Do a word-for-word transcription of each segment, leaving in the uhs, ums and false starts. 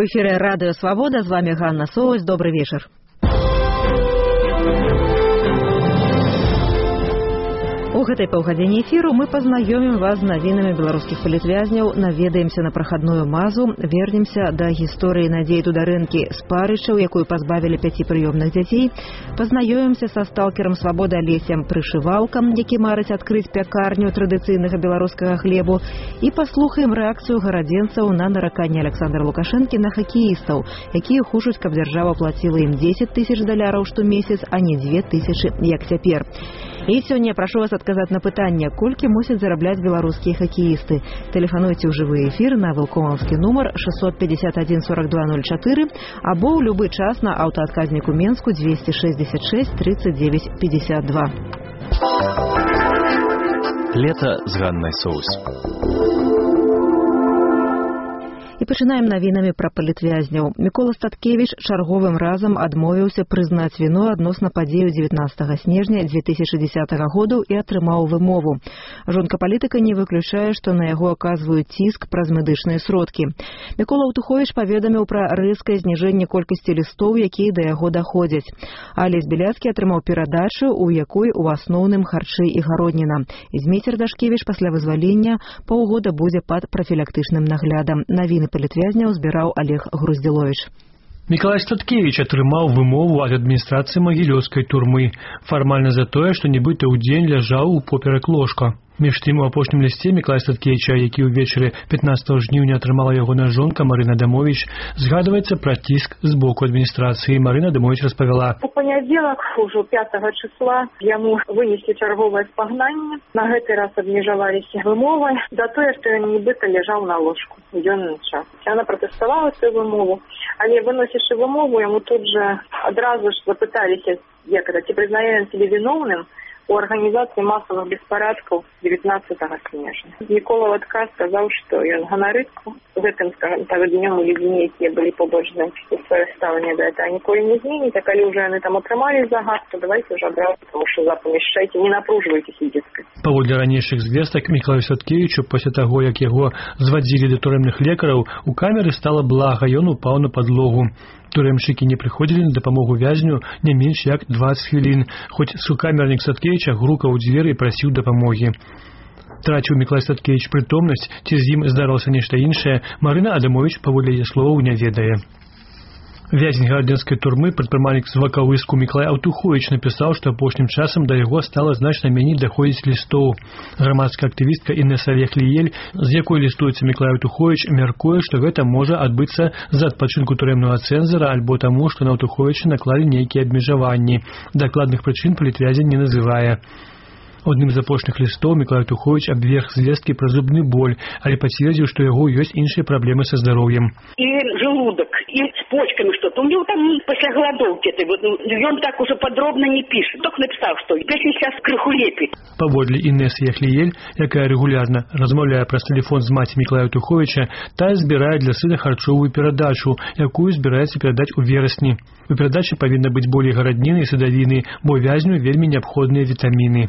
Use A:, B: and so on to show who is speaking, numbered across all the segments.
A: У эфире Радио Свобода, с вами Ганна Соус. Добрый вечер. У гэтай паўгадзіне эфіру мы пазнаёмім вас з навінамі беларускіх палітвязняў, наведаемся на прахадную мазу, вернемся да гісторыі Надзеі Дударэнкі з Парышчаў, якую пазбавілі пяці прыёмных дзяцей, пазнаёмімся са сталкерам свабоды Алесем Прышывалкам, які марыць адкрыць пякарню традыцыйнага беларускага хлебу, і паслухаем рэакцыю гарадзенцаў на нараканне Александра Лукашэнкі на хакеістаў, якія хочуць, каб дзяржава плаціла ім дзесяць тысяч даляраў штомесяц, а не дзве тысячы, як цяпер. І сёння прашу вас адказаць на пытанне, колькі мусяць зарабляць беларускія хакеісты. Тэлефануйце ў жывы эфір на вылкомаўскі нумар шестьсот пятьдесят один сорок два ноль четыре або ў любы час на аўтаадказніку Менску двести шестьдесят шесть тридцать девять пятьдесят два.
B: Лето з Ганнай Соус.
A: І пачынаем навінамі пра палітвязняў. Мікола Статкевіч чарговым разам адмовіўся прызнаць віну адносна падзею дзевятнаццатага снежня две тысячи десятого году і атрымаў вымову. Жонка палітыка не выключае, што на яго аказваюць ціск праз медычныя сродкі. Мікола Аўтуховіч паведаміў пра рэзкае зніжэнне колькасці лістоў, якія да яго даходзяць. Алесь Біляцкі атрымаў перадачу, у якой у асноўным харчы і гародніна. Змейцер Дашкевіч пасля вызвалення паўгода будзе пад прафілактычным наглядам. Навіны палітвязняў збіраў Олег Груздзіловіч.
C: Мікалай Статкевіч атрымаў вымову ад адміністрацыі магілёўскай турмы, фармальна за тое, што нібыта ў дзень ляжаў упоперак ложка. Між тым, у апошнім лісце Мікалая Статкевіча, які ўвечары пятнаццатага жніўня атрымала ягоная жонка Марына Адамович, згадваецца пра ціск з боку адміністрацыі. Марына Адамович распавяла.
D: У панядзелак, ужо пятага числа, яму вынеслі чарговае спагнанне. На гэты раз абмежаваліся вымовы за тое, што ён нібыта ляжаў на ложку у дзённы час. Яна пратэставала сваю вымову, але выносячы вымову, яму тут жа адразу ж запыталіся, як гэта, ці прызнае ён сябе віноўным у арганізацыі масавых беспарадкаў дзевятнаццатага снежня. Мікола ў адказ сказаў, што ён ганарыцца гэтым, скажем так, днём людзьмі, якія былі побач з ім, што сваё стаўленне да гэтага ніколі не зменіць, а калі ўжо яны там атрымалі загад, то давайте ўжо адразу, тому што запамяшчайце, не напружвайцеся дзецкай.
C: Паводле ранейшых звестак Мікалаю Статкевічу, пасля таго, як яго звадзілі да турэмных лекараў, у камеры стала блага, ён упаў на падлогу. Турэмшчыкі не прыходзілі на дапамогу вязню не менш як дваццаць хвілін, хоць сукамернік Статкевіча грукаў у дзверы і прасіў дапамогі. Траціў Мікалай Статкевіч прытомнасць, ці з ім здарылася нешта іншае, Марына Адамович паводле яе словаў не ведае. Вязень гарадзенскай турмы, прадпрымальнік з Вакавыску Мікалай Аўтуховіч напісаў, што апошнім часам да яго стала значна меней даходзіць лістоў. Грамадская актывістка Інэса Яхліель, з якой лістуецца Мікалай Аўтуховіч, мяркуе, што гэта можа адбыцца з-за адпачынку турэмнага цэнзара альбо таму, што на Аўтуховіча наклалі нейкія абмежаванні. Дакладных прычын палітвязень не называе. Одним з апошніх лістоў Мікалай Аўтуховіч абверг звесткі пра зубны боль, але пацвердзіў, што яго ёсць іншыя праблемы са здароўем.
E: І желудок, і з почками что-то. У него там пасля голодовки этой, вот, он так уже подробно не пишет. Только написал, что песня сейчас крыху лепит.
C: Паводле Інэсы Яхліель, якая рэгулярна размаўляе праз тэлефон з маці Мікалая Аўтуховіча, тая збірае для сына харчовую перадачу, якую збіраецца перадаць у верасні. У перадачы павінна быць болей гарадніны і садавіны, бо вязню вельмі неабходныя вітаміны.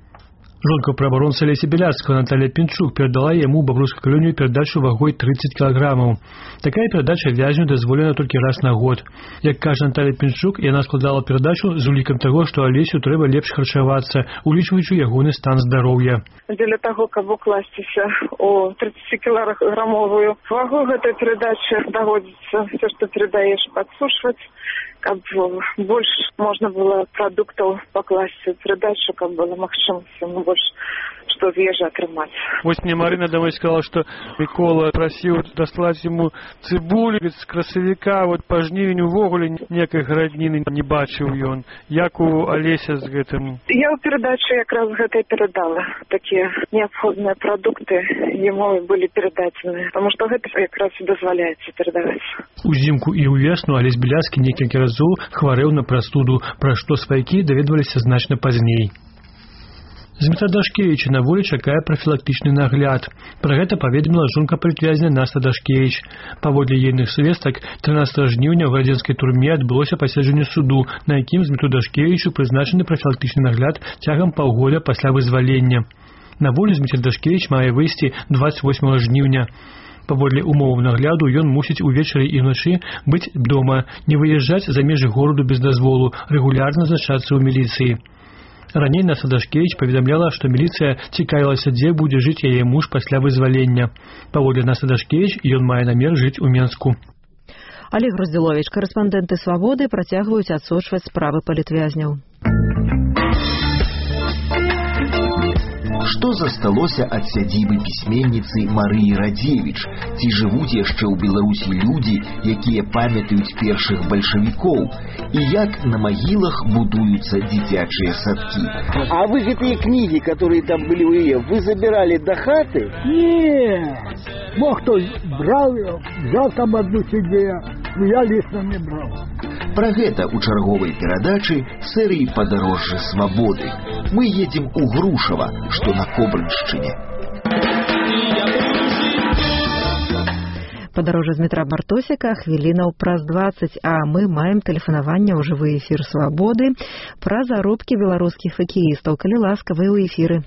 C: Жонка праваабаронца Алеся Біляцкага Наталья Пінчук перадала яму бабруйскую калонію перадачу вагой тридцать кілаграмаў. Такая перадача вязню дазволена толькі раз на год. Як кажа Наталья Пінчук, яна складала перадачу з улікам таго, што Алесю трэба лепш харчавацца, улічваючы ягоны стан здароўя.
D: Для таго, каб укласціся у тридцатикілаграмовую вагу гэтай перадачы, даводзіцца все, што перадаеш, падсушваць, каб больш можна было прадуктаў пакласці ў перадачу, каб было магчымасць больш што з ежы атрымаць.
C: Вось мне Марына домой сказала, што Мікола прасіў даслаць яму цыбулю з красавіка, вот па жнівень увогуле некай гарадніны не бачыў ён. Як у Алеся з гэтым?
D: Я ў перадачы якраз гэтай перадала. Такія неабходныя прадукты яму былі перададзены, таму што гэта якраз і дазваляецца перадаваць.
C: Узімку і ўвесну Алесь Біляцкі некалькі разоў хварэў на прастуду, пра што сваякі даведваліся значна пазней. Зміцер Дашкевіча на волі чакае прафілактычны нагляд. Пра гэта паведаміла жонка палітвязня Наста Дашкевіч. Паводле ейных звестак, трынаццатага жніўня ў гарадзенскай турме адбылося паседжанне суду, на якім Зміцеру Дашкевічу прызначаны прафілактычны нагляд цягам паўгода пасля вызвалення. На волю Зміцер Дашкевіч мае выйсці дваццаць восьмага жніўня. Паводле умоваў нагляду ён мусіць увечары і ўначы быць дома, не выязджаць за межы гораду без дазволу, рэгулярна значацца ў міліцыі. Раней Наса Дашкевіч паведамляла, што міліцыя цікавілася, дзе будзе жыць яе муж пасля вызвалення. Паводле Наса Дашкевіч ён мае намер жыць у Менску.
A: Олег Груздзіловіч, карэспандэнты «Свабоды» працягваюць адсочваць справы палітвязняў.
F: Што засталося ад сядзібы пісьменніцы Марыі Радзевіч? Ці жывуць яшчэ ў Беларусі людзі, якія памятаюць першых бальшавікоў? І як на магілах будуюцца дзіцячыя садкі?
G: А вы гэтыя кнігі, которые там были у яе, вы забирали до хаты?
H: Нет. Мог кто брал, взял там одну себе, но я лично не брал.
F: Пра гэта ў чарговай перадачы серыі «Падарожжа свабоды». Мы едзем у Грушава, што на Кобрыншчыне.
A: Падарожжа з метра Бартосіка хвілінаў праз дваццаць, а мы маем тэлефанаванне ў жывы эфір «Свабоды» пра заробкі беларускіх хакеістаў. Калі ласка, вы ў эфіры.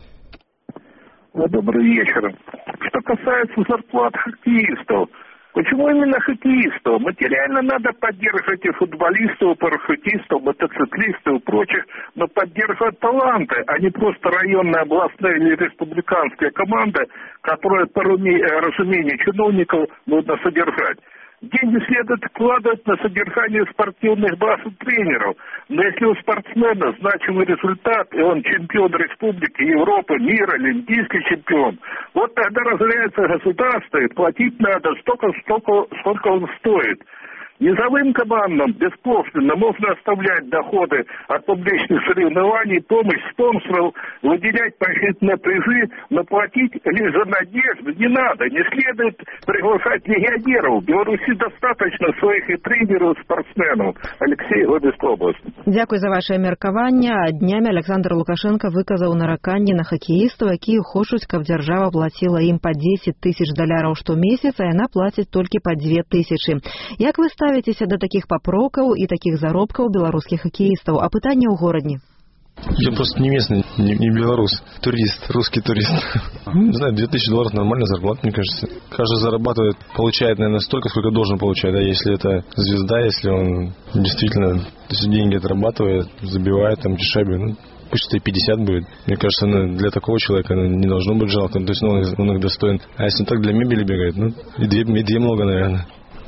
I: Добрый вечер. Что касается зарплат хоккеистов, почему именно хоккеистов? Материально надо поддерживать и футболистов, и парашютистов, мотоциклистов и прочих, но поддерживать таланты, а не просто районная, областная или республиканская команда, которая по разумению чиновников нужно содержать. Деньги следует вкладывать на содержание спортивных баз и тренеров. Но если у спортсмена значимый результат, и он чемпион республики, Европы, мира, олимпийский чемпион, вот тогда разоряется государство, и платить надо столько, столько, сколько он стоит. Низовым командам бесплатно можно оставлять доходы от публичных соревнований, помощь спонсоров, выделять поощрительные призы, но платить лишь за надежду не надо. Не следует приглашать легионеров. В Беларуси достаточно своих и тренеров, и спортсменов. Алексей, Одесская область.
A: Дякую за ваше меркаванне. Днямі Александр Лукашенко выказаў нараканне на хакеістаў, якія хочуць, каб дзяржава плаціла ім па дзесяць тысяч даляраў штомесяц, а яна плаціць толькі па дзве тысячы. Як вы ставіцеся да такіх папрокаў і такіх заробкаў беларускіх хакеістаў? А пытанне ў горадні.
J: Я просто не местный, не, не белорус, турист, русский турист. Не знаю, две тысячи долларов нормальная зарплата, мне кажется. Каждый зарабатывает, получает, наверное, столько, сколько должен получать. А если это звезда, если он действительно деньги отрабатывает, забивает там шайбы, ну, пусть это и пятьдесят будет. Мне кажется, ну, для такого человека ну, не должно быть жалко. То есть ну, он, он их достоин. А если он так для мебели бегает, ну, и две, и две много, наверное.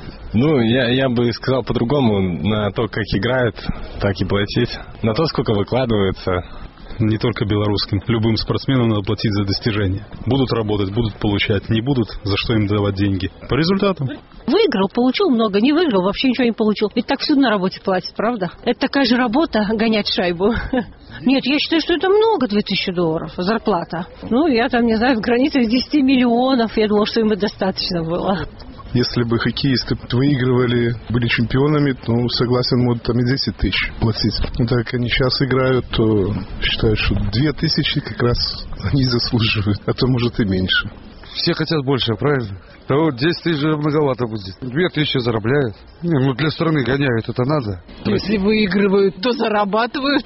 J: Ну, я, я бы сказал по-другому, на то, как играют, так и платить. На то, сколько выкладывается.
K: Не только белорусским. Любым спортсменам надо платить за достижения. Будут работать, будут получать. Не будут, за что им давать деньги. По результатам.
L: Выиграл, получил много. Не выиграл, вообще ничего не получил. Ведь так всюду на работе платят, правда? Это такая же работа, гонять шайбу. Нет, я считаю, что это много, две тысячи долларов зарплата. Ну, я там, не знаю, в границах десяти миллионов. Я думал, что им и достаточно было.
M: Если бы хоккеисты выигрывали, были чемпионами, то, согласен, могут там и десять тысяч платить. Но так как они сейчас играют, то считаю, что две тысячи как раз они заслуживают, а то, может, и меньше.
N: Все хотят больше, правильно? А вот десять тысяч многовато будет. Две тысячи зарабатывают. Не, ну для страны гоняют, это надо.
L: Если выигрывают, то зарабатывают.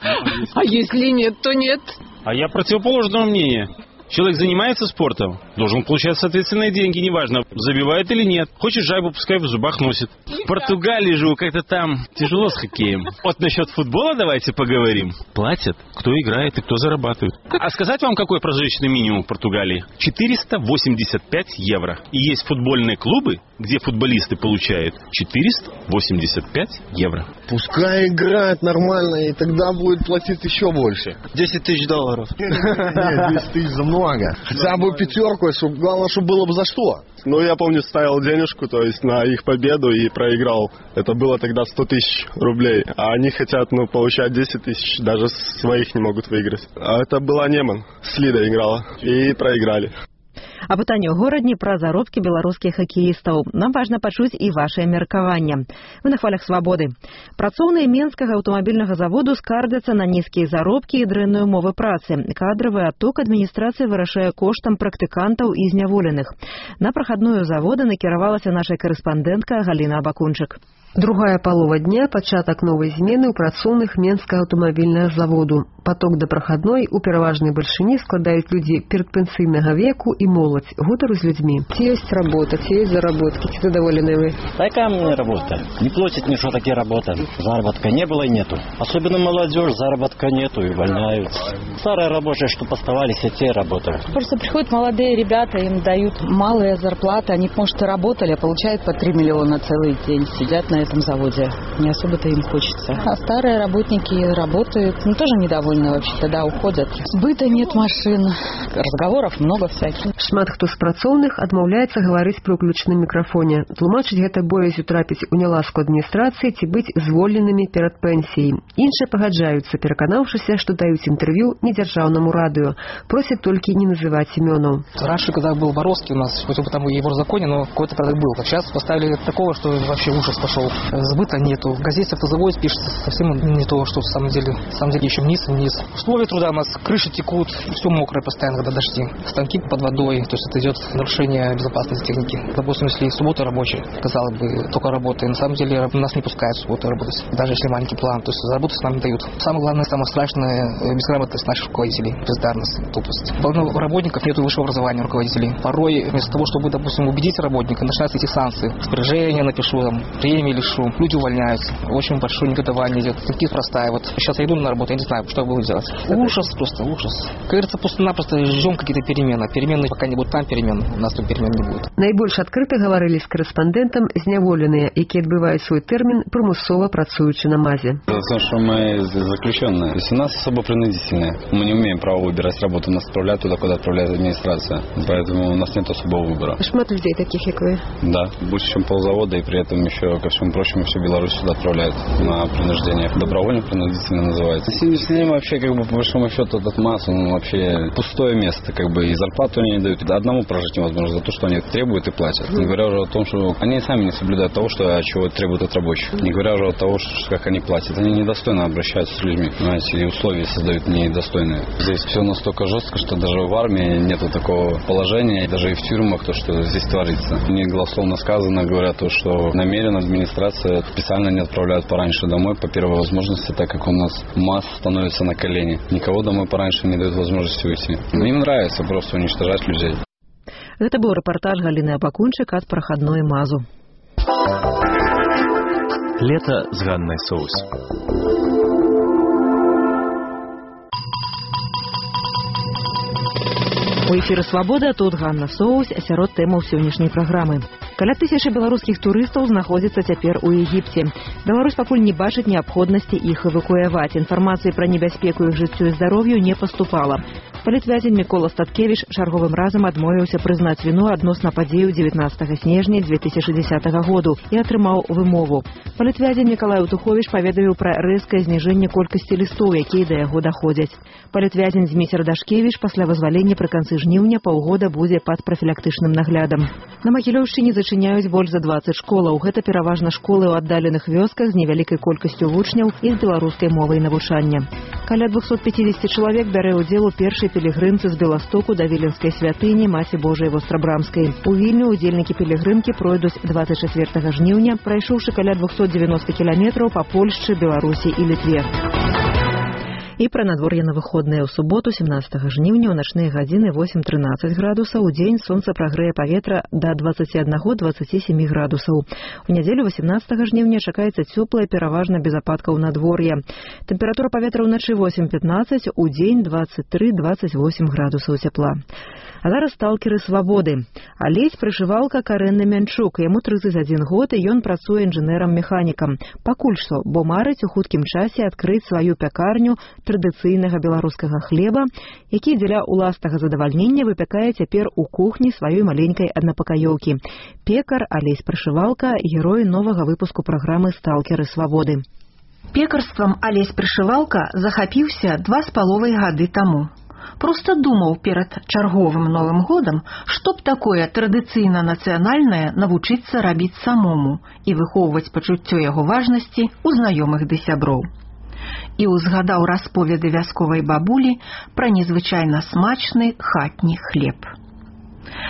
L: А если нет, то нет.
O: А я противоположного мнения. Человек занимается спортом, должен получать соответственные деньги, неважно, забивает или нет. Хочет шайбу, пускай в зубах носит. В Португалии живу, как-то там тяжело с хоккеем. Вот насчет футбола давайте поговорим. Платят, кто играет и кто зарабатывает. А сказать вам, какой прожиточный минимум в Португалии? четыреста восемьдесят пять евро. И есть футбольные клубы, где футболисты получают четыреста восемьдесят пять евро.
P: Пускай играет нормально, и тогда будет платить еще больше.
Q: десять тысяч долларов.
P: Нет, десять тысяч за много. Хотя бы пятерку, чтобы, главное, чтобы было бы за что.
R: Ну, я помню, ставил денежку, то есть на их победу и проиграл. Это было тогда сто тысяч рублей. А они хотят, ну, получать десять тысяч, даже своих не могут выиграть. А это была Неман, с Лидой играла. И проиграли.
A: А пытанне ў горадні пра заробкі беларускіх хакеістаў. Нам важна пачуць і вашае меркаванне. Вы на хвалях свабоды. Працоўныя Менскага аўтамабільнага заводу скардзяцца на нізкія заробкі і дрэнныя умовы працы. Кадравы адток адміністрацыя вырашае коштам практыкантаў і зняволеных. На прахадную завода накіравалася наша карэспандэнтка Галіна Абакунчык.
Q: Другая палова дня – пачатак новай змены ў працоўных Менскага аўтамабільнага заводу. Поток да прахадной у пераважнай бальшыні складаюць людзі перадпенсійнага веку і моладзь. Гутару з людзьмі. Ці ёсць работа, ці ёсць заработкі, ці задаволены вы?
S: Такая мне работа. Не платят ни что такие работа. Заработка не было и нету. Особенно молодежь, заработка нету и увольняются. Старые рабочие, что поставались, и те работают.
T: Просто приходят молодые ребята, им дают малые зарплаты. Они, может, и работали, а получают по три миллиона целый день. Сидят на этом заводе. Не особо-то им хочется. А старые работники работают, ну, тоже недовольны вообще, тогда уходят. Сбыта нет машин, разговоров много всяких.
Q: Шмат хто з працоўных адмаўляецца гаварыць пры ўключаным мікрафоне. Тлумачыць гэта боязю трапіць у няласку адміністрацыі ці быць звольненымі перад пенсіяй. Іншыя пагаджаюцца, пераканаўшыся, што даюць інтэрв'ю недзяржаўнаму радыё. Просят только не называть именов.
U: Раньше, когда был Боровский у нас, хоть бы там и в законе, но какой-то порядок был. Сейчас поставили такого, что вообще ужас пошел. Сбыта нету. В газете автозавод пишется совсем не то, что в самом деле. В самом деле еще вниз и вниз. Условия труда у нас, крыши текут, все мокрое постоянно, когда дожди. Станки под водой, то есть это идет нарушение безопасности техники. Допустим, если суббота рабочая, казалось бы, только работает. На самом деле нас не пускают в субботу работать, даже если маленький план. То есть заработать нам не дают. Самое главное, самое страшное, безграмотность наших руководителей, бездарность, тупость. Полно работников нет высшего образования руководителей. Порой вместо того, чтобы, допустим, убедить работника, начинаются эти санкции. Спряжение напишу, там, премии лишу, люди увольняются. Очень большое негодование идет. Такие простая. Вот сейчас я иду на работу, я не знаю, что я буду делать. Ужас, просто ужас. Как говорится, просто-напросто ждем какие-то перемены. Перемены пока не будут, там перемен, у нас там перемен не будет.
Q: Найбольш адкрыта гаварылі з корэспандэнтам зняволеныя, якія адбываюць свой тэрмін прымусова працуючы на МАЗе.
O: Потому что мы заключенные. То есть у нас особо принудительные. Мы не умеем право выбирать работу. Нас отправляют туда, куда отправляет администрация. Поэтому у нас нет особого выбора.
Q: Шмат людей таких, как вы?
O: Да. Больше, чем ползавода. И при этом еще, ко всему прочему, всю Беларусь сюда отправляют на принуждение. Добровольно принудительно называется. На сегодняшний день вообще, как бы, по большому счету, этот МАЗ, он вообще пустое место. Как бы и зарплату они не дают. Одному прожить невозможно за то, что они требуют и платят. Не говоря уже о том, что они сами не соблюдают того, что, чего требуют от рабочих. Не говоря уже о том, что, как они платят. Они недостойно обращаются с людьми. Понимаете, и условия создают недостойные. Здесь все настолько жестко, что даже в армии нету такого положения, даже и в тюрьмах, то, что здесь творится. Мне голословно сказано, говорят, то, что намеренно администрация специально не отправляют пораньше домой по первой возможности, так как у нас МАЗ становится на колени. Никого домой пораньше не дают возможности уйти. Им нравится просто уничтожать людей.
A: Это был репортаж Галины Абакунчик от проходной МАЗу.
B: Лето с Ганной Соус.
A: У эфіры «Свабода», тут Ганна Соус, сярод тэмаў сённяшняй праграмы. Каля тысячы беларускіх турыстаў знаходзіцца цяпер у Егіпце. Беларусь пакуль не бачыць неабходнасці іх эвакуяваць. Інфармацыі пра небяспеку іх жыццю і здароўю не паступала. Палітвязень Мікола Статкевіч чарговым разам адмовіўся прызнаць віну адносна падзею дзевятнаццатага снежня дзве тысячы дзесятага году і атрымаў вымову. Палітвязень Мікалай Утуховіч паведаміў пра рэзкае зніжэнне колькасці лістоў, якія да яго даходзяць. Палітвязень Зміцер Дашкевіч пасля вызвалення пры канцы жніўня паўгода будзе пад прафілактычным наглядам. На Магілёўшчыне зачыняюць больш за дваццаць школаў. Гэта пераважна школы ў аддаленых вёсках з невялікай колькасцю вучняў і з беларускай мовай навучання. Каля двухсот пятидесяти чалавек бярэ ўдзел у першай пілігрымцы з Беластоку да Віленскай святыні Маці Божай Вострабрамскай. У Вільню удзельнікі пілігрымкі пройдуць двадцать четвёртага жніўня, прайшоўшы каля двухсот девяноста кіламетраў па Польшчы, Беларусі і Літве. І пра надвор'е на выходныя ў суботу, семнадцатага жніўня, ў начныя гадзіны восемь трынаццаць градусаў, у дзень сонца прагрэе паветра да двадцаці аднаго - двадцаці сямі градусаў. У нядзелю восемнадцатага жніўня чакаецца цёплае, пераважна без ападкаў надвор'е. Тэмпература паветра ўначы восемь пятнаццаць, у дзень двадцать три - двадцать восемь градусаў цяпла. А зараз сталкеры свабоды. Алесь Прышывалка Карэнны Мянчук. Яму тридцать один год, і ён працуе інжынерам-механікам. Пакуль што, бо марыць у хуткім часе адкрыць сваю пякарню традыцыйнага беларускага хлеба, які дзеля уласнага задавальнення выпякае цяпер у кухні сваёй маленькай аднапакаёўкі. Пекар Алесь Прышывалка – герой новага выпуску праграмы «Сталкеры свабоды».
V: Пекарствам Алесь Прышывалка захапіўся два з паловай гады таму. Просто думаў перад чарговым Новым годам, што б такое традыцыйна-нацыянальнае навучыцца рабіць самому і выхоўваць пачуццё яго важнасці ў знаёмых ды сяброў. І ўзгадаў расповеды вясковай бабулі пра незвычайна смачны хатні хлеб.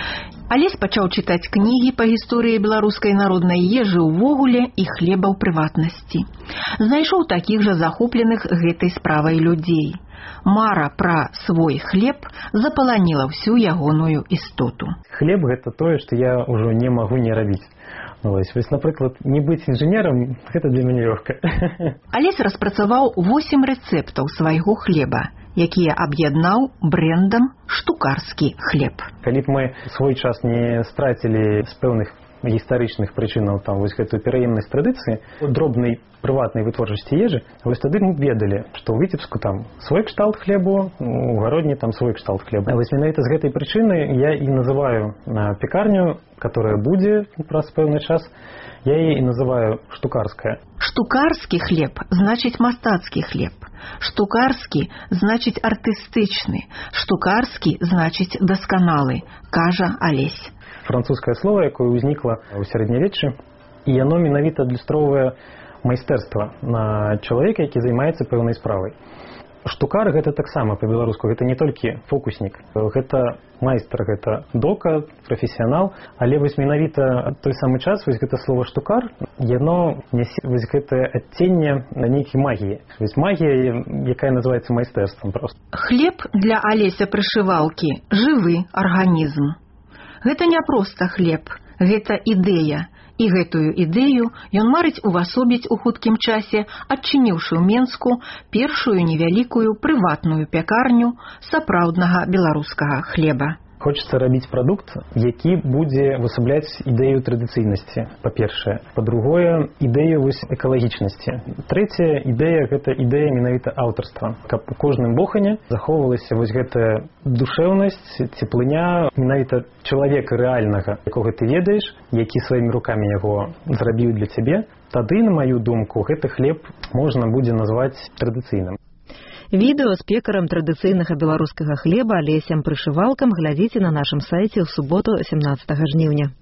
V: Алесь пачаў чытаць кнігі па гісторыі беларускай народнай ежы ўвогуле і хлеба ў прыватнасці. Знайшоў такіх жа захопленых гэтай справай людзей. Мара пра свой хлеб запаланіла ўсю ягоную істоту.
D: Хлеб – гэта тое, што я ўжо не магу не рабіць. Вось, вось, напрыклад, не быць інжынерам – гэта для мяне лёгка.
V: Алесь распрацаваў восем рэцэптаў свайго хлеба, якія аб'яднаў брэндам «Штукарскі хлеб».
D: Калі б мы свой час не страцілі з пэўных гістарычных прычынаў там вось гэтую пераемнасць традыцыі дробнай прыватнай вытворчасці ежы, вось тады мы ведалі, што ў Віцебску там свой кшталт хлебу, у гародні там свой кшталт хлеба. Вось менавіта з гэтай прычыны я і называю пекарню, которая будзе праз пэўны час, я яе і называю штукарская.
V: Штукарскі хлеб значыць мастацкі хлеб. Штукарскі значыць артыстычны. Штукарскі значыць дасканалы, кажа Алесь.
D: Французскае слово, якое ўзнікла ў сярэднявеччы, і яно менавіта адлюстроўвае майстэрства на чалавека, які займаецца пэўнай справай. Штукар – гэта таксама па-беларуску, гэта не толькі фокуснік, гэта майстар, гэта дока, прафесіянал, але вось менавіта той самы час вось гэта слово штукар, яно нясе вось гэтае адценне нейкай магіі. Вось магія, якая называецца майстэрствам проста.
V: Хлеб для Алеся прышывалкі – жывы арганізм. Гэта не проста хлеб, гэта ідэя. І гэтую ідэю ён марыць увасобіць у хуткім часе, адчыніўшы ў Менску першую невялікую прыватную пякарню сапраўднага беларускага хлеба.
D: Хочется рабіць прадукт, які будзе высабляць ідэю традыцыйнасці, па-першае. Па-другое, ідэю вось экалагічнасці. Трэцяя ідэя – гэта ідэя менавіта аўтарства. Каб у кожным бохане захоўвалася вось гэтая душэўнасць, цеплыня менавіта чалавека рэальнага, якога ты ведаеш, які сваімі рукамі яго зрабіў для цябе, тады, на маю думку, гэты хлеб можна будзе назваць традыцыйным.
A: Відэо з пекарам традыцыйнага беларускага хлеба Алесем Прышывалкам глядзіце на нашым сайце ў суботу сямнаццатага жніўня.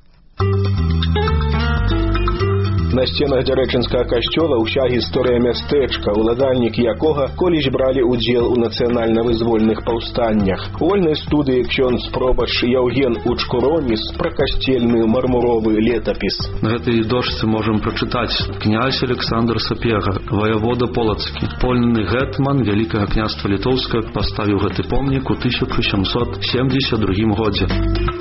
E: На сценах Дзярэчынскага касцёла ўся гісторыя мястэчка, уладальнікі якога колісь бралі ўдзел у нацыянальна-вызвольных паўстаннях. У вольнай студыі ксёндз пробач Яўген Учкуроніс пра касцельны мармуровы летапіс.
W: На гэтай дошцы можам прачытаць: князь Александр Сапега, ваявода Полацкі, польны гетман Вялікага княства Літоўскага, паставіў гэты помнік у тысяча сямсот семдзесят другім годзе.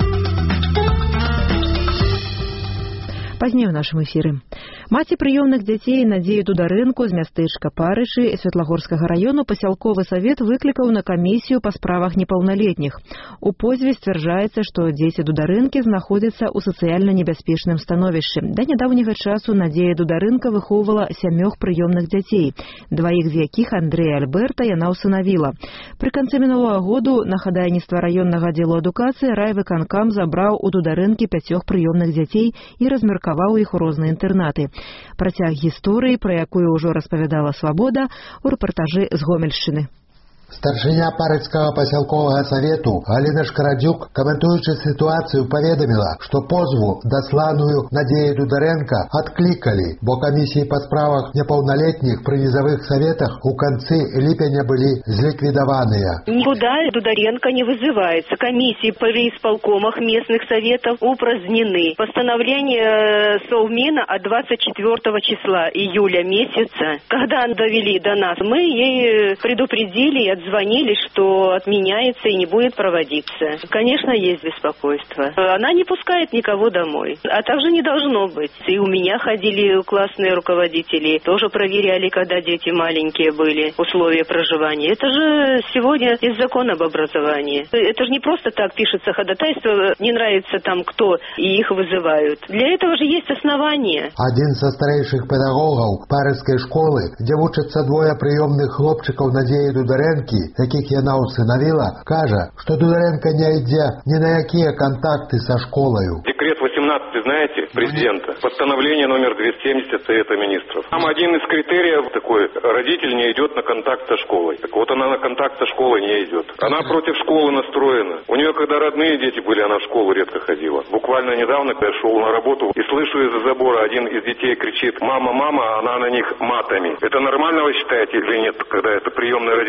A: Пазней у нашым эфіры. Маці прыёмных дзяцей Надзею Дударэнку з мястэчка Парышы Светлагорскага раёну пасялковы савет выклікаў на камісію па справах непаўналетніх. У позве сцвярджаецца, што дзеці Дударэнкі знаходзяцца ў сацыяльна небяспечным становішчы. Да нядаўняга часу Надзея Дударэнка выхоўвала сямёх прыёмных дзяцей, дваіх з якіх Андрэя Альберта яна ўсынавіла. Пры канцы мінулага году на хадайніцтва раённага аддзелу адукацыі райвыканкам забраў у Дударэнкі пяцёх прыёмных дзяцей і размеркаваў іх у розныя інтэрнаты. Працяг гісторыі, пра якую ўжо распавядала Свабода, у рэпартажы з Гомельшчыны.
X: Старшыня Парыцкага пасялковага савету Галіна Шкарадзюк, каментуючы сітуацыю, паведаміла, што позву, дасланую Надзеі Дударэнка, адклікалі, бо камісіі па справах непаўналетніх пры низовых советах у канцы ліпеня былі зліквідаваныя.
Y: Никуда Дударенко не вызывается. Комиссии при исполкомах местных советов упразднены. Постановление Совмина от двадцать четвёртого числа июля месяца, когда довели до нас, мы ей предупредили и звонили, что отменяется и не будет проводиться. Конечно, есть беспокойство. Она не пускает никого домой. А так же не должно быть. И у меня ходили классные руководители, тоже проверяли, когда дети маленькие были, условия проживания. Это же сегодня из закона об образовании. Это же не просто так пишется ходатайство, не нравится там кто, и их вызывают. Для этого же есть основания.
X: Один со старейших педагогов Парыцкой школы, где учатся двое приемных хлопчиков Надзеі Дударенко, яких яна усыновила, кажа, что Дударенко не идя ни на какие контакты со школою.
Z: Декрет восемнадцатый, знаете, президента, постановление номер двести семьдесят Совета министров. Там один из критериев такой: родитель не идет на контакт со школой. Так вот, она на контакт со школой не идет. Она против школы настроена. У нее, когда родные дети были, она в школу редко ходила. Буквально недавно, когда я шел на работу и слышу из-за забора, один из детей кричит: «Мама, мама», она на них матами. Это нормально, вы считаете, или нет, когда это приемный родитель такой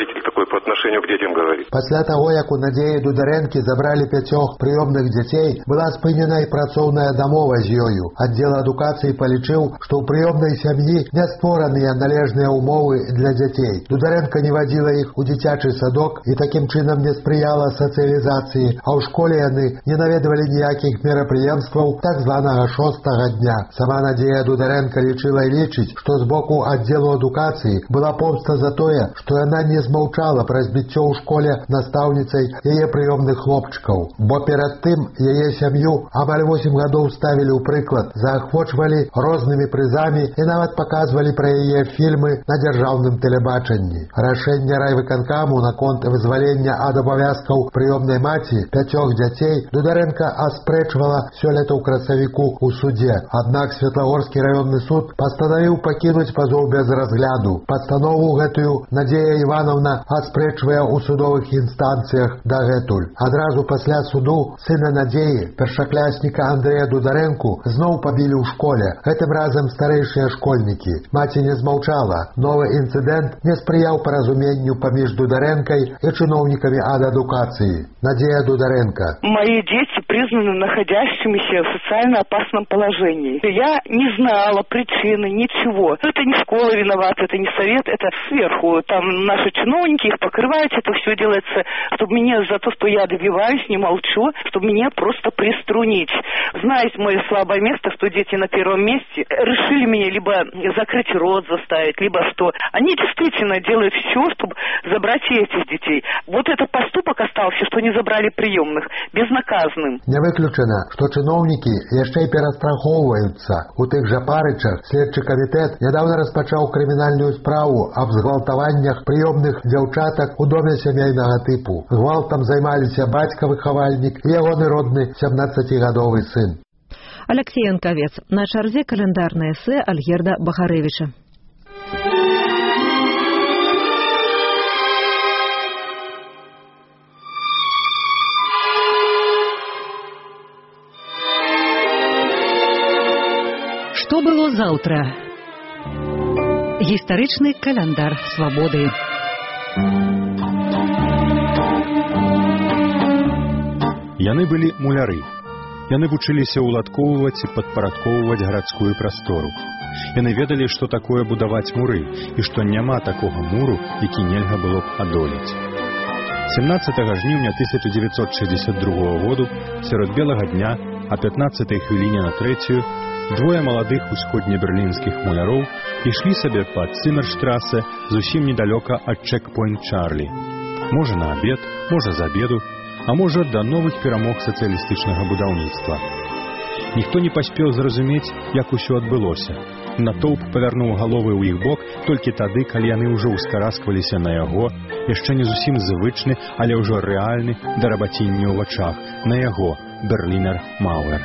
Z: по отношению к детям говорит.
X: Пасля таго, як у Надзеі Дударэнкі забралі пяцёх прыёмных дзяцей, была спынена і працоўная дамова з ёю. Аддзел адукацыі палічыў, што ў прыёмнай сям'і не створаныя належныя ўмовы для дзяцей. Дударэнка не вадзіла іх у дзіцячы садок і такім чынам не спрыяла сацыялізацыі, а ў школе яны не наведвалі ніякіх мерапрыемстваў так званага шостага дня. Сама Надзея Дударэнка лічыла і лічыць, што з боку аддзелу адукацыі была помста за тое, што яна не змаўчала пра збіццё ў школе настаўніцай яе прыёмных хлопчыкаў. Бо перад тым яе сям'ю амаль восем гадоў ставілі ў прыклад, заахвочвалі рознымі прызамі і нават паказвалі пра яе фільмы на дзяржаўным тэлебачанні. Рашэнне райвыканкаму наконт вызвалення ад абавязкаў прыёмнай маці пяцёх дзяцей Дударэнка аспрэчвала сёлета ў красавіку ў судзе. Аднак Светлагорскі раённы суд пастанавіў пакінуць пазоў без разгляду. Пастанову гэтую Надзея Івановна аспрэчвае ў судовых інстанцыях дагэтуль. Адразу пасля суду сына Надзеі, першаклясніка Андрэя Дударэнку, зноў пабілі ў школе. Гэтым разам старэйшыя школьнікі. Маці не змаўчала. Новы інцыдэнт не спрыяў паразуменню паміж Дударэнкай и чиновниками ад адукации. Надзея Дударенко.
C: Мои дети признаны находящимися в социально опасном положении. Я не знала причины, ничего. Это не школа виновата, это не совет, это сверху. Там наши чиновники их покрывают, это все делается, чтобы меня за то, что я добиваюсь, не молчу, чтобы меня просто приструнить. Зная мое слабое место, что дети на первом месте, решили меня либо закрыть рот заставить, либо что. Они действительно делают все, чтобы забрать и этих детей. Вот этот поступок остался, что не забрали приемных, безнаказанным.
X: Не выключено, что чиновники еще и перестраховываются. У тых же Парычах следчий комитет недавно распочал криминальную справу об зґвалтаваннях приемных девчаток у доме семейного типу. Гвалтом займались батька-выховальник и его родный семнадцатигадовый сын.
A: Алексей Янковец. На чарзе календарное эссе Альгерда Бахаревича.
F: Што было заўтра? Гістарычны календар свабоды.
B: Яны былі муляры. Яны вучыліся ўладкоўваць і падпарадкоўваць гарадскую прастору. Яны ведалі, што такое будаваць муры, і што няма такога муру, які нельга было б адолець. семнадцатага жніўня тысяча дзевяцьсот шэсцьдзесят другога году, сярод белага дня, а пятнаццатай хвіліне на трэцюю, двое маладых усходнеберлінскіх муляроў ішлі сабе па Цымерштраасе зусім недалёка ад Чэкпойнт Чарлі. Можа на абед, можа з абеду, а можа да новых перамог сацыялістычнага будаўніцтва. Ніхто не паспеў зразумець, як усё адбылося. Натоўп павярнуў галовы ў іх бок толькі тады, калі яны ўжо ўскараскваліся на яго, яшчэ не зусім звычны, але ўжо рэальны да рабаціння ў вачах, на яго, Берлінер Мауэр.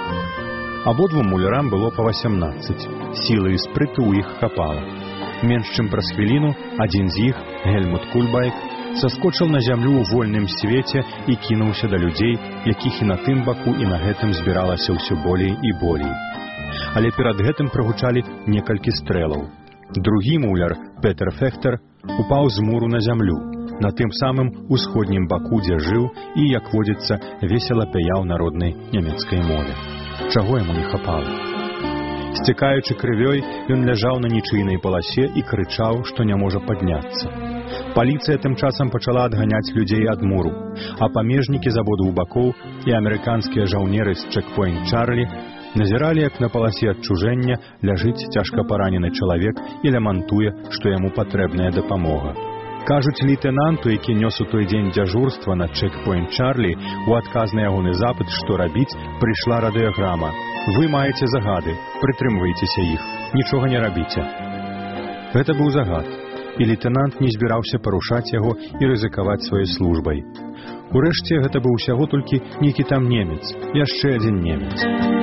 B: Абодвум мулярам было па васямнаццаць. Сілы і спрыту ў іх хапала. Менш чым праз хвіліну адзін з іх, Гельмут Кульбайк, саскочыў на зямлю ў вольным свеце і кінуўся да людзей, якіх і на тым баку, і на гэтым збіралася ўсё болей і болей. Але перад гэтым прагучалі некалькі стрэлаў. Другі муляр, Петер Фехтер, упаў з муру на зямлю, на тым самым усходнім баку, дзе жыў і, як водзіцца, весела пяяў на роднай нямецкай мове. Чаго яму не хапала? Сцікаючы крывёй, ён ляжаў на нічыйнай паласе і крычаў, што не можа падняцца. Паліцыя тым часам пачала адганяць людзей ад муру, а памежнікі з абодвух бакоў і амерыканскія жаўнеры з Чэкпойнт Чарлі назіралі, як на паласе адчужэння ляжыць цяжка паранены чалавек і лямантуе, што яму патрэбная дапамога. Кажуць, лейтэнанту, які нёс у той дзень дзяжурства на Чэкпойнт Чарлі, у адказ на ягоны запыт, што рабіць, прыйшла радыёграма. Вы маеце загады, прытрымвайцеся іх, нічога не рабіце. Гэта быў загад, і лейтэнант не збіраўся парушаць яго і рызыкаваць сваёй службай. Урэшце, гэта быў усяго толькі нейкі там немец, яшчэ адзін немец.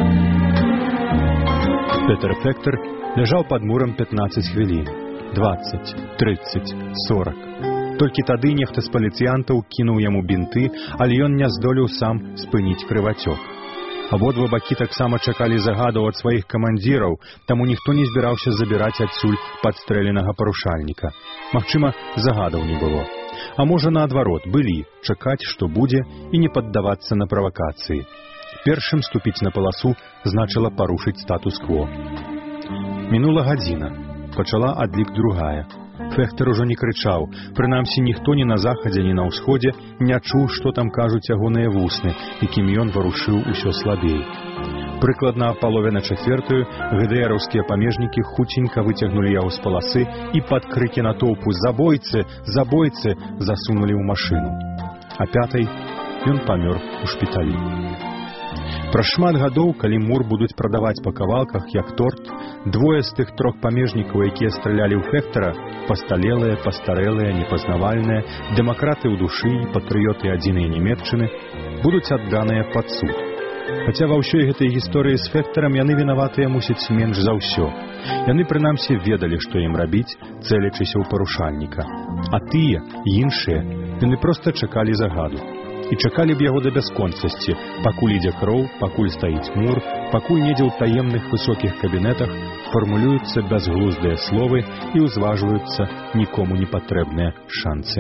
B: Петер Фехтер ляжаў пад мурам пятнаццаць хвілін. дваццаць, трыццаць, сорак. Толькі тады нехта з паліцыянтаў кінуў яму бінты, але ён не здолеў сам спыніць крывацёк. Абодва бакі таксама чакалі загадаў ад сваіх камандзіраў, таму ніхто не збіраўся забіраць адсюль падстрэленага парушальніка. Магчыма, загадаў не было. А можа, наадварот, былі чакаць, што будзе, і не паддавацца на правакацыі. Першым ступіць на паласу значыла парушыць статус-кво. Мінула гадзіна. Пачала адлік другая. Фехтер ужо не крычаў, прынамсі ніхто ні на захадзе, ні на ўсходзе не чуў, што там кажуць ягоныя вусны, якім ён варушыў усё слабей. Прыкладна а палове на чацвертую ГДРаўскія памежнікі хуценька выцягнулі яго з паласы і пад крыкі натоўпу «Забойцы! Забойцы!» засунулі ў машыну. А пятай ён памёр у шпіталі. Праз шмат гадоў, калі мур будуць прадаваць па кавалках, як торт, двое з тых трох памежнікаў, якія стралялі ў Фехтера, пасталелыя, пастарэлыя, непазнавальныя, дэмакраты ў душы і патрыёты адзінай Нямецчыны, будуць адданыя пад суд. Хаця ва ўсёй гэтай гісторыі з Фехтерам яны вінаватыя, мусіць, менш за ўсё. Яны, прынамсі, ведалі, што ім рабіць, цэлячыся ў парушальніка. А тыя, іншыя, яны проста чакалі загаду. І чакалі б яго да бясконцасці, пакуль ідзе кроў, пакуль стаіць мур, пакуль недзе ў таемных высокіх кабінетах фармулююцца бязглуздыя словы і ўзважваюцца нікому не патрэбныя шанцы.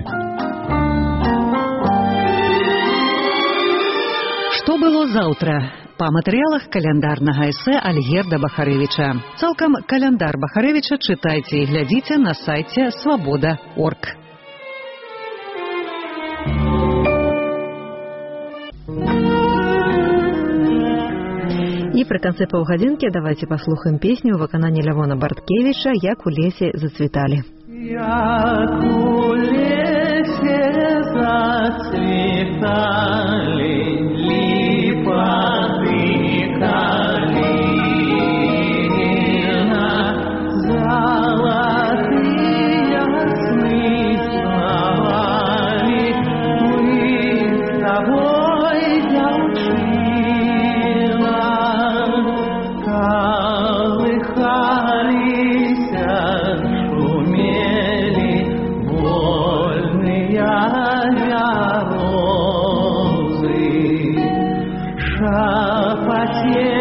F: Што было заўтра? Па матэрыялах каляндарнага эсэ Альгерда Бахарэвіча. Цалкам каляндар Бахарэвіча чытайце і глядзіце на сайце свабода точка орг.
A: І пры канцы паўгадзінкі давайте паслухаем песню ў выкананні Лявона Барткевіча «Як у лесе зацвіталі».
G: Як у лесе зацвіталі ліпаты каліна, залатыя сны славалі мы з табой, дзяўчына, калыхаліся, шумелі вольныя вярозы, шапацелі